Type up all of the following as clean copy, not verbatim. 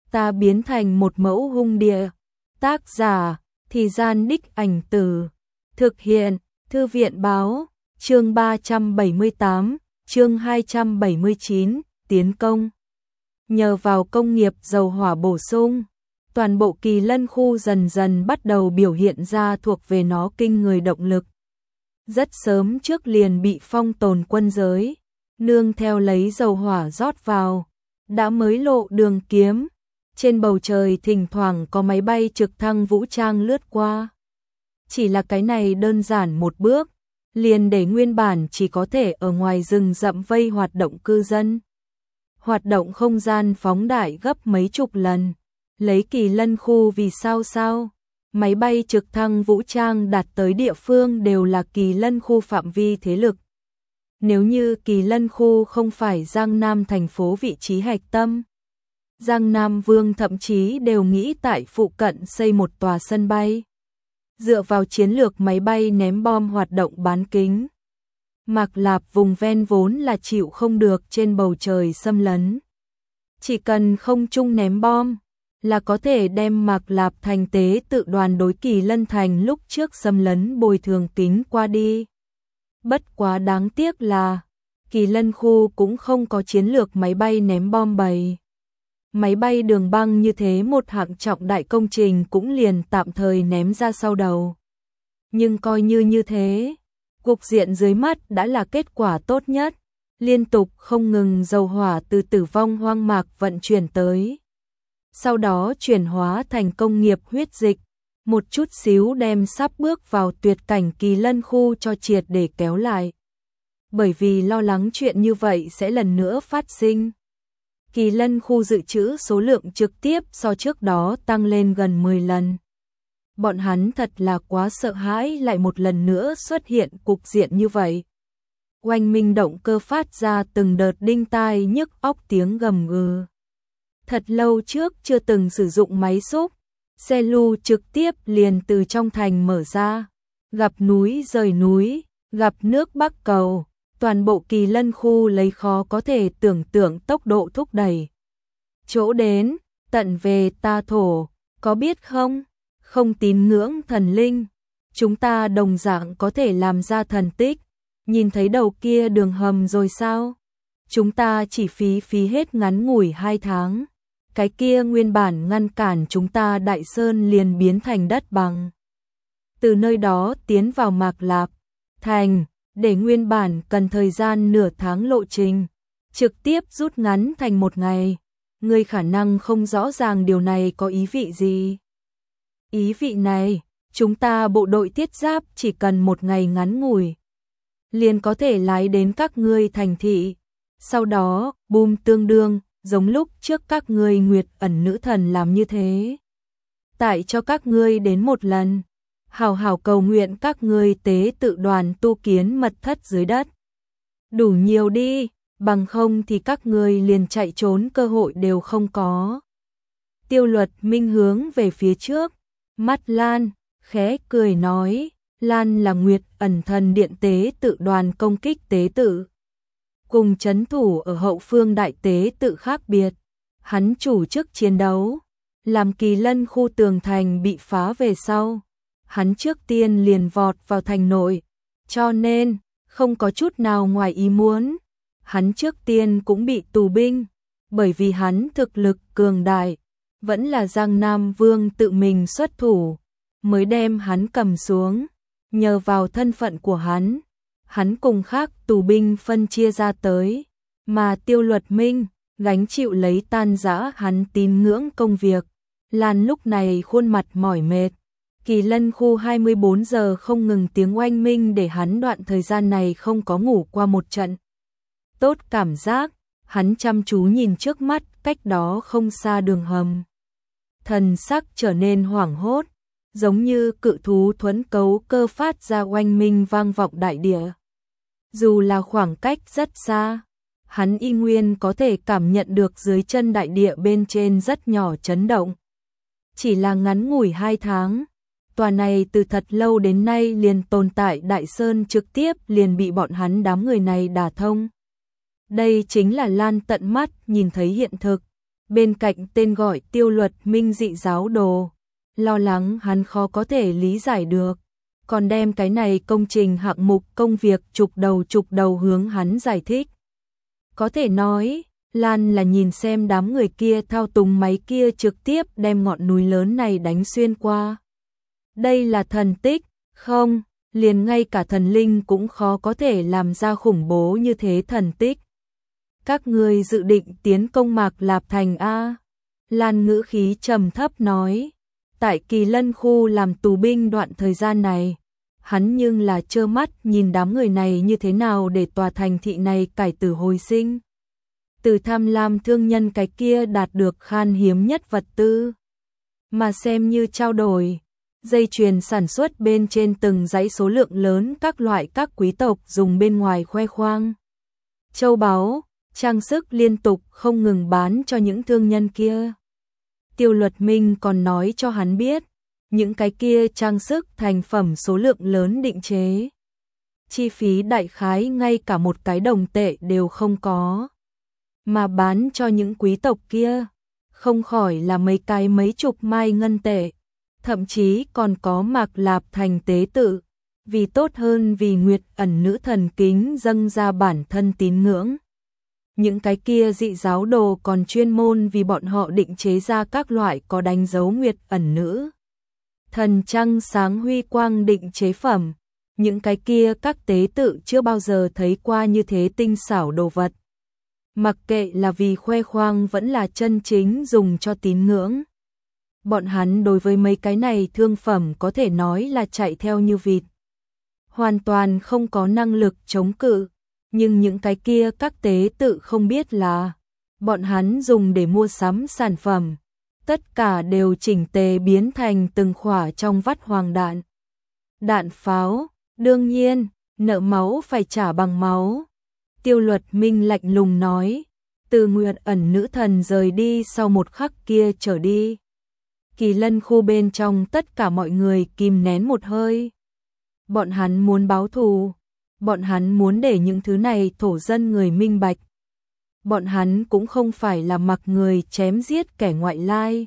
ta biến thành một mẫu hung địa. Tác giả, Thì Gian Đích Ảnh Tử. Thực hiện, Thư viện Báo. Chương 378, chương 279, tiến công. Nhờ vào công nghiệp dầu hỏa bổ sung, toàn bộ Kỳ Lân khu dần dần bắt đầu biểu hiện ra thuộc về nó kinh người động lực. Rất sớm trước liền bị phong tồn quân giới, nương theo lấy dầu hỏa rót vào, đã mới lộ đường kiếm. Trên bầu trời thỉnh thoảng có máy bay trực thăng vũ trang lướt qua. Chỉ là cái này đơn giản một bước, liền để nguyên bản chỉ có thể ở ngoài rừng rậm vây hoạt động cư dân. Hoạt động không gian phóng đại gấp mấy chục lần. Lấy Kỳ Lân khu vì sao? Máy bay trực thăng vũ trang đạt tới địa phương đều là Kỳ Lân khu phạm vi thế lực. Nếu như Kỳ Lân khu không phải Giang Nam thành phố vị trí hạch tâm, Giang Nam Vương thậm chí đều nghĩ tại phụ cận xây một tòa sân bay. Dựa vào chiến lược máy bay ném bom hoạt động bán kính, Mạc Lạp vùng ven vốn là chịu không được trên bầu trời xâm lấn. Chỉ cần không trung ném bom là có thể đem Mạc Lạp thành tế tự đoàn đối Kỳ Lân thành lúc trước xâm lấn bồi thường kính qua đi. Bất quá đáng tiếc là Kỳ Lân khu cũng không có chiến lược máy bay ném bom bầy. Máy bay đường băng như thế một hạng trọng đại công trình cũng liền tạm thời ném ra sau đầu. Nhưng coi như thế, cục diện dưới mắt đã là kết quả tốt nhất, liên tục không ngừng dầu hỏa từ Tử Vong hoang mạc vận chuyển tới. Sau đó chuyển hóa thành công nghiệp huyết dịch, một chút xíu đem sắp bước vào tuyệt cảnh Kỳ Lân khu cho triệt để kéo lại. Bởi vì lo lắng chuyện như vậy sẽ lần nữa phát sinh, Kỳ Lân khu dự trữ số lượng trực tiếp so trước đó tăng lên gần 10 lần. Bọn hắn thật là quá sợ hãi lại một lần nữa xuất hiện cục diện như vậy. Oanh minh động cơ phát ra từng đợt đinh tai nhức óc tiếng gầm gừ. Thật lâu trước chưa từng sử dụng máy xúc, xe lu trực tiếp liền từ trong thành mở ra, gặp núi rời núi, gặp nước bắc cầu. Toàn bộ Kỳ Lân khu lấy khó có thể tưởng tượng tốc độ thúc đẩy. Chỗ đến, tận về ta thổ, có biết không? Không tín ngưỡng thần linh, chúng ta đồng dạng có thể làm ra thần tích. Nhìn thấy đầu kia đường hầm rồi sao? Chúng ta chỉ phí hết ngắn ngủi 2 tháng. Cái kia nguyên bản ngăn cản chúng ta Đại Sơn liền biến thành đất bằng. Từ nơi đó tiến vào Mạc Lạp thành, để nguyên bản cần thời gian nửa tháng lộ trình, trực tiếp rút ngắn thành 1 ngày. Ngươi khả năng không rõ ràng điều này có ý vị gì. Ý vị này, chúng ta bộ đội thiết giáp chỉ cần 1 ngày ngắn ngủi, liền có thể lái đến các ngươi thành thị. Sau đó, boom tương đương, giống lúc trước các ngươi Nguyệt Ẩn nữ thần làm như thế. Tại cho các ngươi đến một lần. Hào hào cầu nguyện các ngươi tế tự đoàn tu kiến mật thất dưới đất. Đủ nhiều đi, bằng không thì các ngươi liền chạy trốn cơ hội đều không có. Tiêu Luật Minh hướng về phía trước, mắt Lan, khẽ cười nói, Lan là Nguyệt Ẩn thần điện tế tự đoàn công kích tế tự. Cùng trấn thủ ở hậu phương đại tế tự khác biệt, hắn chủ chức chiến đấu, làm Kỳ Lân khu tường thành bị phá về sau. Hắn trước tiên liền vọt vào thành nội, cho nên không có chút nào ngoài ý muốn. Hắn trước tiên cũng bị tù binh, bởi vì hắn thực lực cường đại, vẫn là Giang Nam Vương tự mình xuất thủ, mới đem hắn cầm xuống. Nhờ vào thân phận của hắn cùng khác tù binh phân chia ra tới, mà Tiêu Luật Minh gánh chịu lấy tan rã hắn tín ngưỡng công việc. Lan lúc này khuôn mặt mỏi mệt. Kỳ Lân khu 24 giờ không ngừng tiếng oanh minh để hắn đoạn thời gian này không có ngủ qua một trận. Tốt cảm giác, hắn chăm chú nhìn trước mắt cách đó không xa đường hầm. Thần sắc trở nên hoảng hốt, giống như cự thú thuẫn cấu cơ phát ra oanh minh vang vọng đại địa. Dù là khoảng cách rất xa, hắn y nguyên có thể cảm nhận được dưới chân đại địa bên trên rất nhỏ chấn động. Chỉ là ngắn ngủi 2 tháng. Tòa này từ thật lâu đến nay liền tồn tại Đại Sơn trực tiếp liền bị bọn hắn đám người này đả thông. Đây chính là Lan tận mắt nhìn thấy hiện thực. Bên cạnh tên gọi Tiêu Luật Minh dị giáo đồ, lo lắng hắn khó có thể lý giải được, còn đem cái này công trình hạng mục công việc chục đầu hướng hắn giải thích. Có thể nói, Lan là nhìn xem đám người kia thao túng máy kia trực tiếp đem ngọn núi lớn này đánh xuyên qua. Đây là thần tích, không, liền ngay cả thần linh cũng khó có thể làm ra khủng bố như thế thần tích. Các ngươi dự định tiến công Mạc Lạp Thành a? Lan ngữ khí trầm thấp nói. Tại Kỳ Lân khu làm tù binh đoạn thời gian này, hắn nhưng là trơ mắt nhìn đám người này như thế nào để tòa thành thị này cải tử hồi sinh. Từ tham lam thương nhân cái kia đạt được khan hiếm nhất vật tư, mà xem như trao đổi. Dây chuyền sản xuất bên trên từng dãy số lượng lớn các loại các quý tộc dùng bên ngoài khoe khoang. Châu báu, trang sức liên tục không ngừng bán cho những thương nhân kia. Tiêu Luật Minh còn nói cho hắn biết, những cái kia trang sức thành phẩm số lượng lớn định chế. Chi phí đại khái ngay cả một cái đồng tệ đều không có. Mà bán cho những quý tộc kia, không khỏi là mấy chục mai ngân tệ. Thậm chí còn có Mạc Lạp Thành tế tự, vì tốt hơn vì Nguyệt Ẩn nữ thần kính dâng ra bản thân tín ngưỡng. Những cái kia dị giáo đồ còn chuyên môn vì bọn họ định chế ra các loại có đánh dấu Nguyệt Ẩn nữ thần trăng sáng huy quang định chế phẩm. Những cái kia các tế tự chưa bao giờ thấy qua như thế tinh xảo đồ vật. Mặc kệ là vì khoe khoang vẫn là chân chính dùng cho tín ngưỡng. Bọn hắn đối với mấy cái này thương phẩm có thể nói là chạy theo như vịt. Hoàn toàn không có năng lực chống cự. Nhưng những cái kia các tế tự không biết là bọn hắn dùng để mua sắm sản phẩm. Tất cả đều chỉnh tề biến thành từng khỏa trong vắt hoàng đạn. Đạn pháo, đương nhiên, nợ máu phải trả bằng máu. Tiêu Luật Minh lạnh lùng nói, từ Nguyệt Ẩn nữ thần rời đi sau một khắc kia trở đi. Kỳ Lân khu bên trong tất cả mọi người kìm nén một hơi. Bọn hắn muốn báo thù, bọn hắn muốn để những thứ này thổ dân người minh bạch. Bọn hắn cũng không phải là mặc người chém giết kẻ ngoại lai.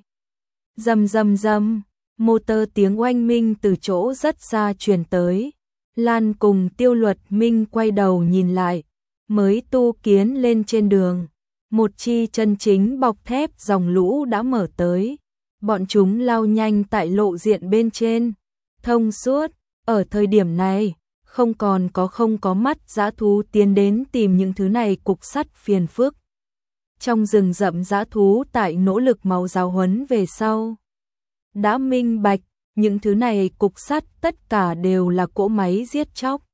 Rầm rầm rầm, motor tiếng oanh minh từ chỗ rất xa truyền tới. Lan cùng Tiêu Luật Minh quay đầu nhìn lại, mới tu kiến lên trên đường. Một chi chân chính bọc thép dòng lũ đã mở tới. Bọn chúng lao nhanh tại lộ diện bên trên, thông suốt. Ở thời điểm này, không có mắt dã thú tiến đến tìm những thứ này cục sắt phiền phức. Trong rừng rậm dã thú tại nỗ lực máu giáo huấn về sau, đã minh bạch, những thứ này cục sắt tất cả đều là cỗ máy giết chóc.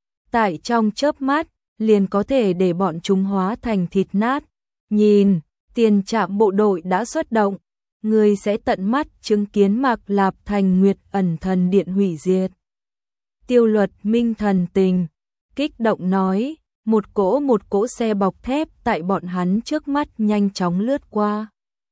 Tại trong chớp mắt, liền có thể để bọn chúng hóa thành thịt nát. Nhìn, tiền trạm bộ đội đã xuất động, người sẽ tận mắt chứng kiến Mạc Lạp Thành Nguyệt Ẩn thần điện hủy diệt. Tiêu Luật Minh thần tình, kích động nói, một cỗ xe bọc thép tại bọn hắn trước mắt nhanh chóng lướt qua.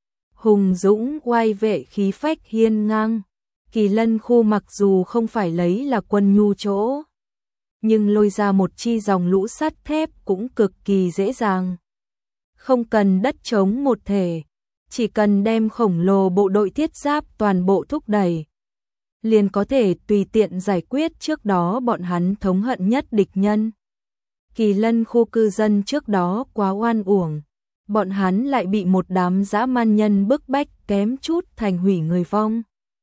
Hùng dũng oai vệ khí phách hiên ngang, Kỳ Lân khu mặc dù không phải lấy là quân nhu chỗ, nhưng lôi ra một chi dòng lũ sắt thép cũng cực kỳ dễ dàng. Không cần đất chống một thể, chỉ cần đem khổng lồ bộ đội thiết giáp toàn bộ thúc đẩy, liền có thể tùy tiện giải quyết trước đó bọn hắn thống hận nhất địch nhân. Kỳ Lân khu cư dân trước đó quá oan uổng, bọn hắn lại bị một đám dã man nhân bức bách kém chút thành hủy người vong.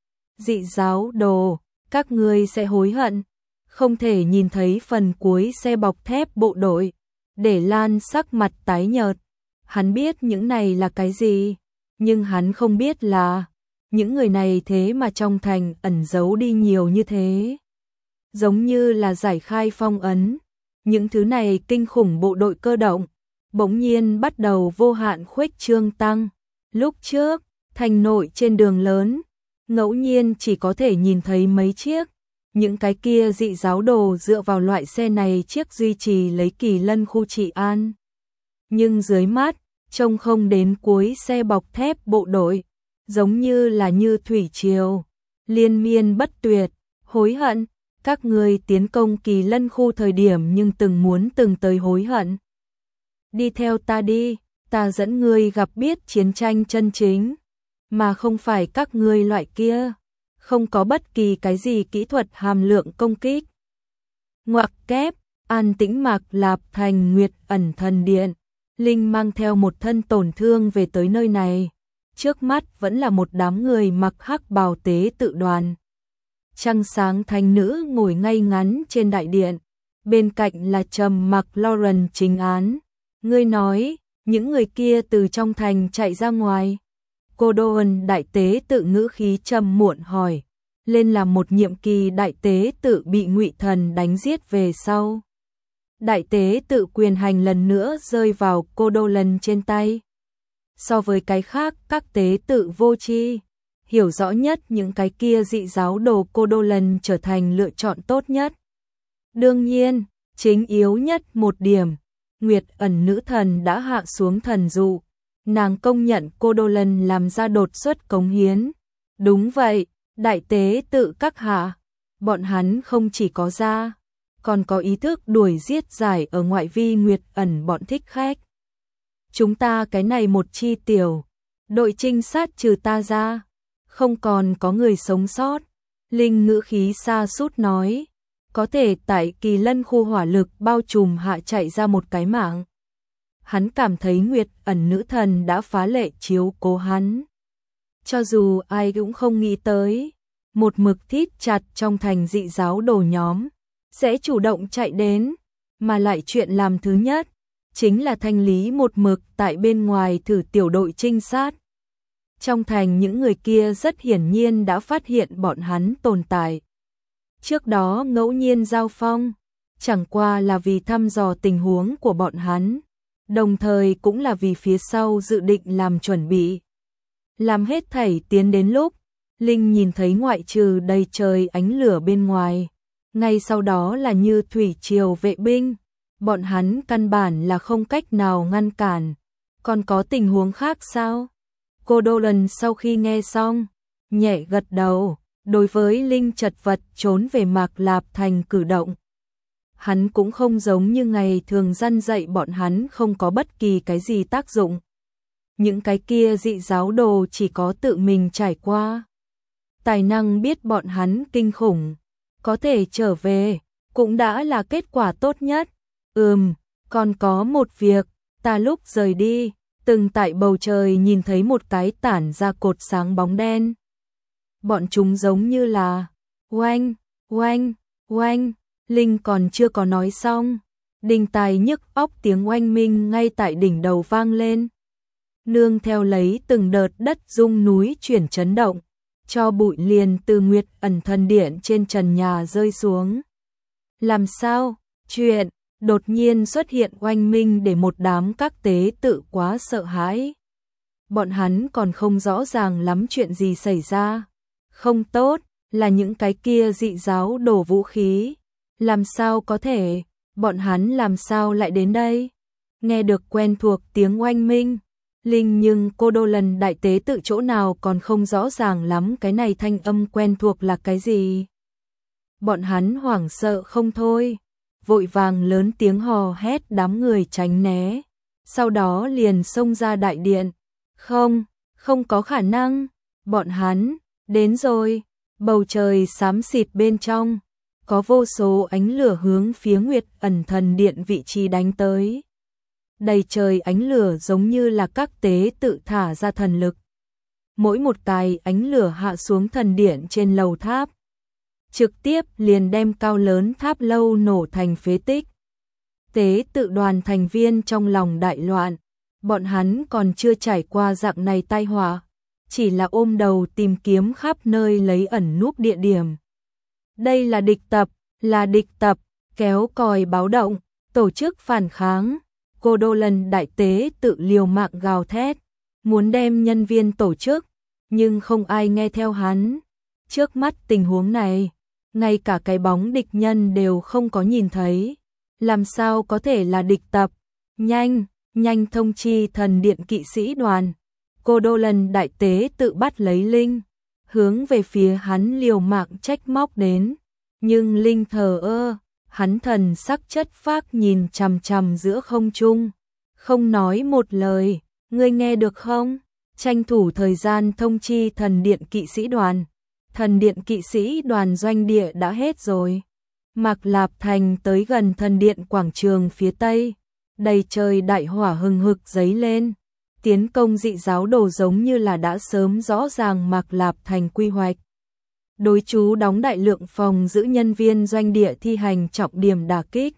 Dị giáo đồ, các ngươi sẽ hối hận, không thể nhìn thấy phần cuối xe bọc thép bộ đội, để Lan sắc mặt tái nhợt. Hắn biết những này là cái gì, nhưng hắn không biết là những người này thế mà trong thành ẩn giấu đi nhiều như thế. Giống như là giải khai phong ấn, những thứ này kinh khủng bộ đội cơ động, bỗng nhiên bắt đầu vô hạn khuếch trương tăng. Lúc trước, thành nội trên đường lớn, ngẫu nhiên chỉ có thể nhìn thấy mấy chiếc, những cái kia dị giáo đồ dựa vào loại xe này chiếc duy trì lấy Kỳ Lân khu trị an. Nhưng dưới mắt, trông không đến cuối xe bọc thép bộ đội, giống như là như thủy triều, liên miên bất tuyệt, hối hận, các ngươi tiến công Kỳ Lân khu thời điểm nhưng từng tới hối hận. Đi theo ta đi, ta dẫn ngươi gặp biết chiến tranh chân chính, mà không phải các ngươi loại kia, không có bất kỳ cái gì kỹ thuật hàm lượng công kích. Ngoặc kép, an tĩnh Mạc Lạp Thành Nguyệt Ẩn Thần Điện, Linh mang theo một thân tổn thương về tới nơi này. Trước mắt vẫn là một đám người mặc hắc bào tế tự đoàn. Trăng sáng thánh nữ ngồi ngay ngắn trên đại điện, bên cạnh là trầm mặc Lauren chính án. Ngươi nói, những người kia từ trong thành chạy ra ngoài. Cô Đôn đại tế tự ngữ khí trầm muộn hỏi, lên làm một nhiệm kỳ đại tế tự bị Ngụy Thần đánh giết về sau. Đại tế tự quyền hành lần nữa rơi vào cô Đô lần trên tay. So với cái khác, các tế tự vô tri, hiểu rõ nhất những cái kia dị giáo đồ cô Đô lần trở thành lựa chọn tốt nhất. Đương nhiên, chính yếu nhất một điểm, Nguyệt Ẩn nữ thần đã hạ xuống thần dụ, nàng công nhận cô Đô lần làm ra đột xuất cống hiến. Đúng vậy, đại tế tự các hạ, bọn hắn không chỉ có ra, còn có ý thức đuổi giết giải ở ngoại vi Nguyệt Ẩn bọn thích khách. Chúng ta cái này một chi tiểu đội trinh sát trừ ta ra, không còn có người sống sót. Linh ngữ khí xa sút nói, có thể tại Kỳ Lân khu hỏa lực bao trùm hạ chạy ra một cái mạng. Hắn cảm thấy Nguyệt Ẩn nữ thần đã phá lệ chiếu cố hắn. Cho dù ai cũng không nghĩ tới, một mực thít chặt trong thành dị giáo đồ nhóm sẽ chủ động chạy đến, mà lại chuyện làm thứ nhất chính là thanh lý một mực tại bên ngoài thử tiểu đội trinh sát. Trong thành những người kia rất hiển nhiên đã phát hiện bọn hắn tồn tại. Trước đó ngẫu nhiên giao phong, chẳng qua là vì thăm dò tình huống của bọn hắn, đồng thời cũng là vì phía sau dự định làm chuẩn bị. Làm hết thảy tiến đến lúc, Linh nhìn thấy ngoại trừ đầy trời ánh lửa bên ngoài, ngay sau đó là như thủy triều vệ binh, bọn hắn căn bản là không cách nào ngăn cản. Còn có tình huống khác sao? Cô Đô lần sau khi nghe xong, nhẹ gật đầu, đối với Linh chật vật trốn về Mạc Lạp Thành cử động. Hắn cũng không giống như ngày thường răn dạy bọn hắn không có bất kỳ cái gì tác dụng. Những cái kia dị giáo đồ chỉ có tự mình trải qua. Tài năng biết bọn hắn kinh khủng, có thể trở về, cũng đã là kết quả tốt nhất. Còn có một việc, ta lúc rời đi, từng tại bầu trời nhìn thấy một cái tản ra cột sáng bóng đen. Bọn chúng giống như là oanh, oanh, oanh, Linh còn chưa có nói xong, đinh tai nhức óc tiếng oanh minh ngay tại đỉnh đầu vang lên. Nương theo lấy từng đợt đất rung núi chuyển chấn động, cho bụi liền từ Nguyệt Ẩn thần điện trên trần nhà rơi xuống. Làm sao? Chuyện đột nhiên xuất hiện oanh minh để một đám các tế tự quá sợ hãi. Bọn hắn còn không rõ ràng lắm chuyện gì xảy ra. Không tốt, là những cái kia dị giáo đổ vũ khí. Làm sao có thể, bọn hắn làm sao lại đến đây? Nghe được quen thuộc tiếng oanh minh, Linh nhưng cô Đô lần đại tế tự chỗ nào còn không rõ ràng lắm cái này thanh âm quen thuộc là cái gì. Bọn hắn hoảng sợ không thôi, vội vàng lớn tiếng hò hét đám người tránh né, sau đó liền xông ra đại điện. Không có khả năng, bọn hắn đến rồi. Bầu trời xám xịt bên trong, có vô số ánh lửa hướng phía Nguyệt Ẩn thần điện vị trí đánh tới. Đầy trời ánh lửa giống như là các tế tự thả ra thần lực. Mỗi một cái ánh lửa hạ xuống thần điện trên lầu tháp, trực tiếp liền đem cao lớn tháp lâu nổ thành phế tích. Tế tự đoàn thành viên trong lòng đại loạn, bọn hắn còn chưa trải qua dạng này tai họa, chỉ là ôm đầu tìm kiếm khắp nơi lấy ẩn núp địa điểm. Đây là địch tập, kéo còi báo động, tổ chức phản kháng. Cô Đô lần đại tế tự liều mạng gào thét, muốn đem nhân viên tổ chức, nhưng không ai nghe theo hắn. Trước mắt tình huống này, ngay cả cái bóng địch nhân đều không có nhìn thấy. Làm sao có thể là địch tập? Nhanh thông chi thần điện kỵ sĩ đoàn. Cô Đô lần đại tế tự bắt lấy Linh, hướng về phía hắn liều mạng trách móc đến. Nhưng Linh thờ ơ, hắn thần sắc chất phác nhìn chằm chằm giữa không trung, không nói một lời, ngươi nghe được không? Tranh thủ thời gian thông chi thần điện kỵ sĩ đoàn. Thần điện kỵ sĩ đoàn doanh địa đã hết rồi. Mạc Lạp Thành tới gần thần điện quảng trường phía tây, đầy trời đại hỏa hừng hực giấy lên. Tiến công dị giáo đồ giống như là đã sớm rõ ràng Mạc Lạp Thành quy hoạch. Đối chú đóng đại lượng phòng giữ nhân viên doanh địa thi hành trọng điểm đả kích.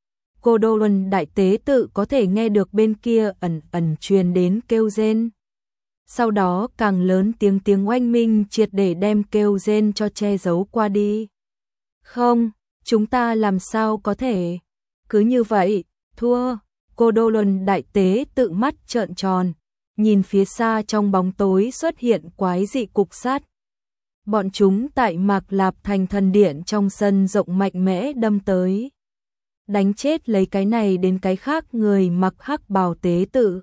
Cô Đô Luân đại tế tự có thể nghe được bên kia ẩn ẩn truyền đến kêu rên. Sau đó càng lớn tiếng oanh minh triệt để đem kêu rên cho che giấu qua đi. Không, chúng ta làm sao có thể cứ như vậy, thua. Cô Đô Luân đại tế tự mắt trợn tròn, nhìn phía xa trong bóng tối xuất hiện quái dị cục sắt. Bọn chúng tại Mạc Lạp Thành thần điện trong sân rộng mạnh mẽ đâm tới. Đánh chết lấy cái này đến cái khác người mặc hắc bào tế tự.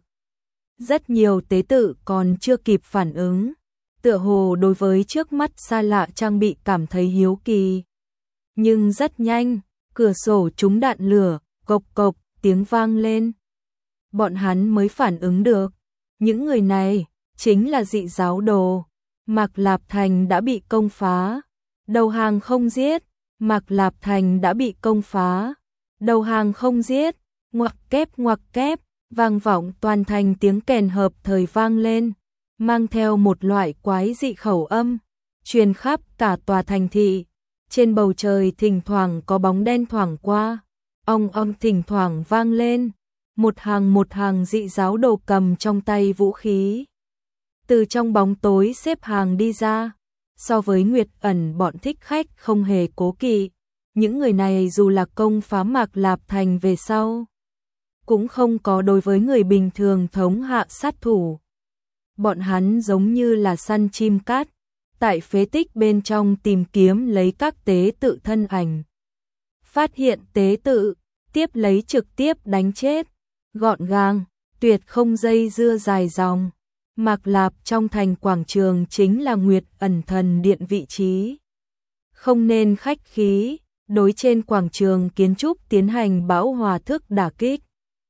Rất nhiều tế tự còn chưa kịp phản ứng, tựa hồ đối với trước mắt xa lạ trang bị cảm thấy hiếu kỳ. Nhưng rất nhanh, cửa sổ trúng đạn lửa, cộc cộc, tiếng vang lên. Bọn hắn mới phản ứng được, những người này chính là dị giáo đồ. Mạc Lạp Thành đã bị công phá, đầu hàng không giết. Mạc Lạp Thành đã bị công phá, đầu hàng không giết. Ngoặc kép, vang vọng toàn thành tiếng kèn hợp thời vang lên, mang theo một loại quái dị khẩu âm, truyền khắp cả tòa thành thị. Trên bầu trời thỉnh thoảng có bóng đen thoảng qua, ong thỉnh thoảng vang lên, một hàng dị giáo đồ cầm trong tay vũ khí. Từ trong bóng tối xếp hàng đi ra, so với Nguyệt Ẩn bọn thích khách không hề cố kỵ, những người này dù là công phá Mạc Lạp Thành về sau, cũng không có đối với người bình thường thống hạ sát thủ. Bọn hắn giống như là săn chim cát, tại phế tích bên trong tìm kiếm lấy các tế tự thân ảnh. Phát hiện tế tự, tiếp lấy trực tiếp đánh chết, gọn gàng, tuyệt không dây dưa dài dòng. Mạc Lạp trong thành quảng trường chính là Nguyệt Ẩn thần điện vị trí. Không nên khách khí, đối trên quảng trường kiến trúc tiến hành bão hòa thức đả kích.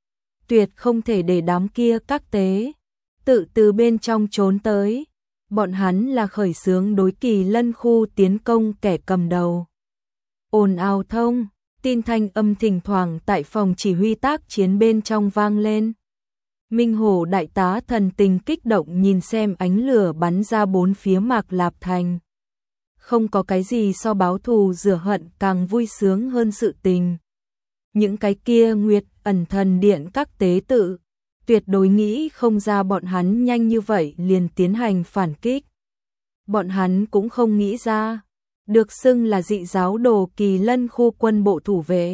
Tuyệt không thể để đám kia các tế tự từ bên trong trốn tới. Bọn hắn là khởi xướng đối Kỳ Lân khu tiến công kẻ cầm đầu. Ồn ào thông, tin thanh âm thỉnh thoảng tại phòng chỉ huy tác chiến bên trong vang lên. Minh Hổ đại tá thần tình kích động nhìn xem ánh lửa bắn ra bốn phía Mạc Lạp Thành. Không có cái gì so báo thù rửa hận càng vui sướng hơn sự tình. Những cái kia Nguyệt Ẩn thần điện các tế tự, tuyệt đối nghĩ không ra bọn hắn nhanh như vậy liền tiến hành phản kích. Bọn hắn cũng không nghĩ ra, được xưng là dị giáo đồ Kỳ Lân khu quân bộ thủ vệ.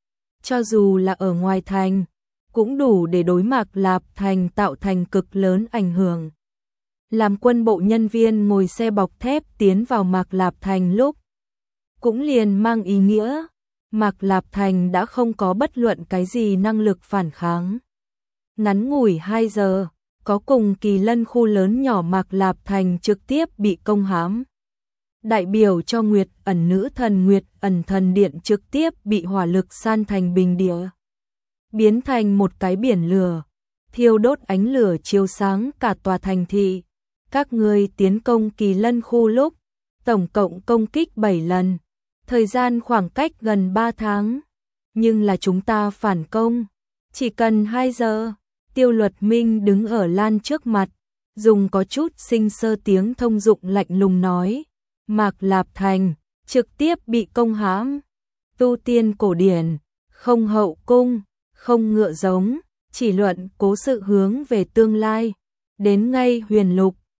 Cho dù là ở ngoài thành, cũng đủ để đối Mạc Lạp Thành tạo thành cực lớn ảnh hưởng. Làm quân bộ nhân viên ngồi xe bọc thép tiến vào Mạc Lạp Thành lúc, cũng liền mang ý nghĩa, Mạc Lạp Thành đã không có bất luận cái gì năng lực phản kháng. Ngắn ngủi 2 giờ, có cùng Kỳ Lân khu lớn nhỏ Mạc Lạp Thành trực tiếp bị công hãm. Đại biểu cho Nguyệt Ẩn nữ thần Nguyệt Ẩn thần điện trực tiếp bị hỏa lực san thành bình địa, biến thành một cái biển lửa, thiêu đốt ánh lửa chiếu sáng cả tòa thành thị. Các ngươi tiến công Kỳ Lân khu lúc, tổng cộng công kích 7 lần, thời gian khoảng cách gần 3 tháng. Nhưng là chúng ta phản công, chỉ cần 2 giờ. Tiêu Luật Minh đứng ở lan trước mặt, dùng có chút sinh sơ tiếng thông dụng lạnh lùng nói. Mạc Lạp Thành, trực tiếp bị công hãm. Tu tiên cổ điển, không hậu cung, không ngựa giống, chỉ luận cố sự hướng về tương lai. Đến ngay huyền lục,